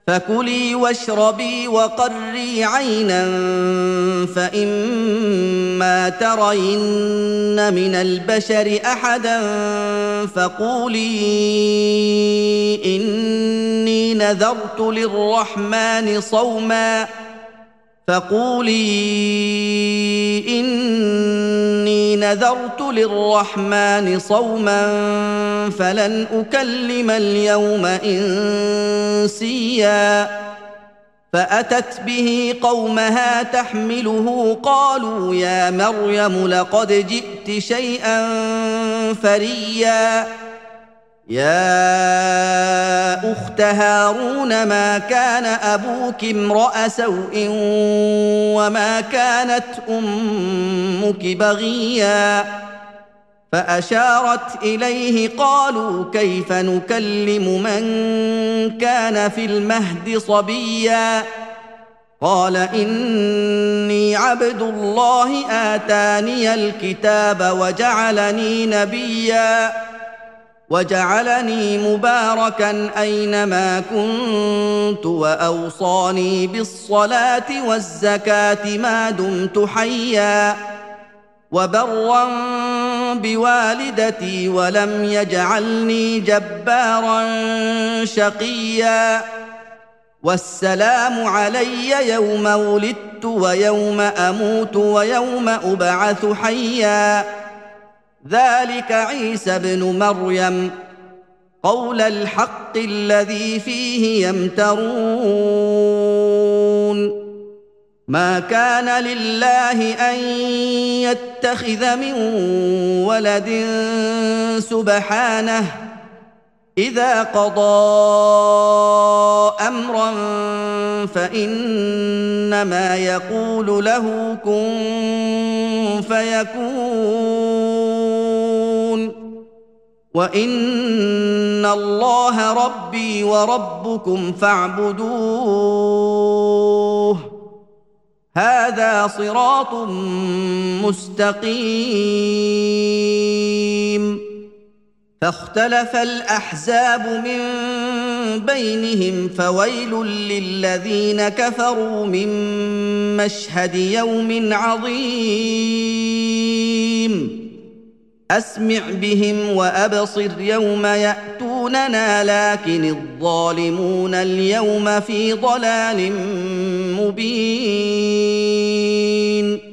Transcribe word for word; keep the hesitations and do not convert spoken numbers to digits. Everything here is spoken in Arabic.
فكلي واشربي وقري عينا فإما ترين من البشر أحدا فقولي إني نذرت للرحمن صوما فقولي إني نذرت للرحمن صوما فلن أكلم اليوم إنسيا فأتت به قومها تحمله قالوا يا مريم لقد جئت شيئا فريا يا أخت هارون ما كان أبوك امرأ سوء وما كانت أمك بغيا فأشارت إليه قالوا كيف نكلم من كان في المهد صبيا قال إني عبد الله آتاني الكتاب وجعلني نبيا وجعلني مباركا أينما كنت وأوصاني بالصلاة والزكاة ما دمت حيا وبرا بوالدتي ولم يجعلني جبارا شقيا والسلام علي يوم ولدت ويوم أموت ويوم أبعث حيا ذلك عيسى ابن مريم قول الحق الذي فيه يمترون ما كان لله أن يتخذ من ولد سبحانه إذا قضى أمرا فإنما يقول له كن فيكون وإن الله ربي وربكم فاعبدوه هذا صراط مستقيم فاختلف الأحزاب من بينهم فويل للذين كفروا من مشهد يوم عظيم أسمع بهم وأبصر يوم يأتوننا لكن الظالمون اليوم في ضلال مبين